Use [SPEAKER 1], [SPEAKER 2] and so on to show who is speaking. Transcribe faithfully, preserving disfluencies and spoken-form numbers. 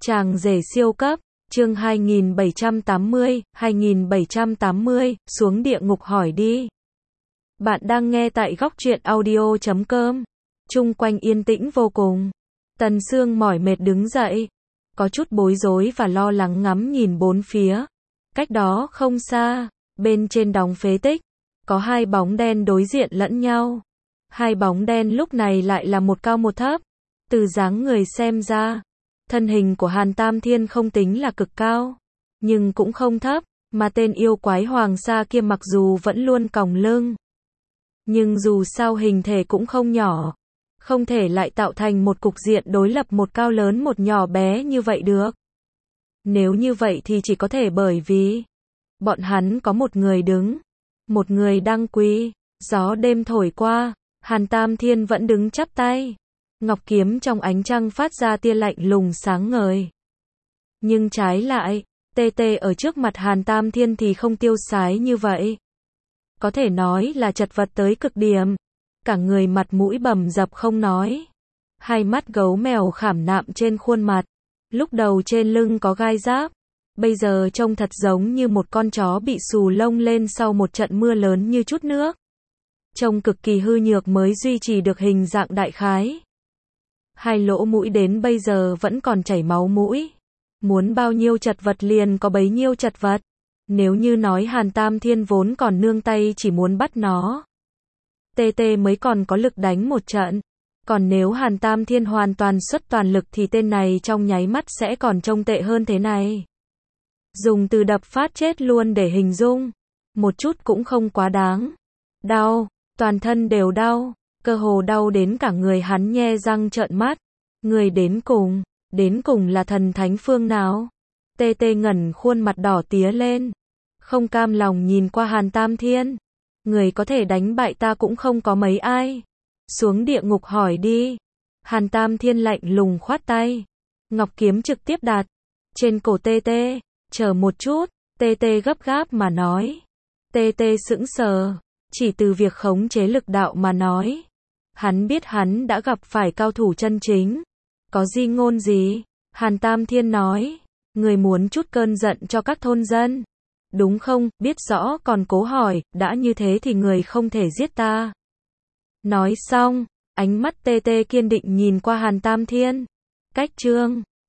[SPEAKER 1] Chàng rể siêu cấp, chương hai nghìn bảy trăm tám mươi, hai nghìn bảy trăm tám mươi, xuống địa ngục hỏi đi. Bạn đang nghe tại góc truyện audio chấm com. Chung quanh yên tĩnh vô cùng. Tần Sương mỏi mệt đứng dậy, có chút bối rối và lo lắng ngắm nhìn bốn phía. Cách đó không xa, bên trên đống phế tích, có hai bóng đen đối diện lẫn nhau. Hai bóng đen lúc này lại là một cao một thấp. Từ dáng người xem ra, thân hình của Hàn Tam Thiên không tính là cực cao, nhưng cũng không thấp, mà tên yêu quái Hoàng Sa kia mặc dù vẫn luôn còng lưng, nhưng dù sao hình thể cũng không nhỏ, không thể lại tạo thành một cục diện đối lập một cao lớn một nhỏ bé như vậy được. Nếu như vậy thì chỉ có thể bởi vì bọn hắn có một người đứng, một người đang quỳ. Gió đêm thổi qua, Hàn Tam Thiên vẫn đứng chắp tay. Ngọc kiếm trong ánh trăng phát ra tia lạnh lùng sáng ngời. Nhưng trái lại, tê tê ở trước mặt Hàn Tam Thiên thì không tiêu sái như vậy. Có thể nói là chật vật tới cực điểm. Cả người mặt mũi bầm dập không nói. Hai mắt gấu mèo khảm nạm trên khuôn mặt. Lúc đầu trên lưng có gai giáp. Bây giờ trông thật giống như một con chó bị xù lông lên sau một trận mưa lớn như chút nước. Trông cực kỳ hư nhược mới duy trì được hình dạng đại khái. Hai lỗ mũi đến bây giờ vẫn còn chảy máu mũi. Muốn bao nhiêu chật vật liền có bấy nhiêu chật vật. Nếu như nói Hàn Tam Thiên vốn còn nương tay chỉ muốn bắt nó, tê tê mới còn có lực đánh một trận. Còn nếu Hàn Tam Thiên hoàn toàn xuất toàn lực thì tên này trong nháy mắt sẽ còn trông tệ hơn thế này. Dùng từ đập phát chết luôn để hình dung, một chút cũng không quá đáng. Đau, toàn thân đều đau. Cơ hồ đau đến cả người hắn nhe răng trợn mắt. Người đến cùng, đến cùng là thần thánh phương nào? Tê tê ngẩn khuôn mặt đỏ tía lên. Không cam lòng nhìn qua Hàn Tam Thiên. Người có thể đánh bại ta cũng không có mấy ai. Xuống địa ngục hỏi đi. Hàn Tam Thiên lạnh lùng khoát tay. Ngọc kiếm trực tiếp đặt trên cổ tê tê. Chờ một chút, tê tê gấp gáp mà nói. Tê tê sững sờ. Chỉ từ việc khống chế lực đạo mà nói, hắn biết hắn đã gặp phải cao thủ chân chính. Có di ngôn gì? Hàn Tam Thiên nói, người muốn chút cơn giận cho các thôn dân, đúng không? Biết rõ còn cố hỏi, đã như thế thì người không thể giết ta. Nói xong, ánh mắt tê tê kiên định nhìn qua Hàn Tam Thiên. Cách chương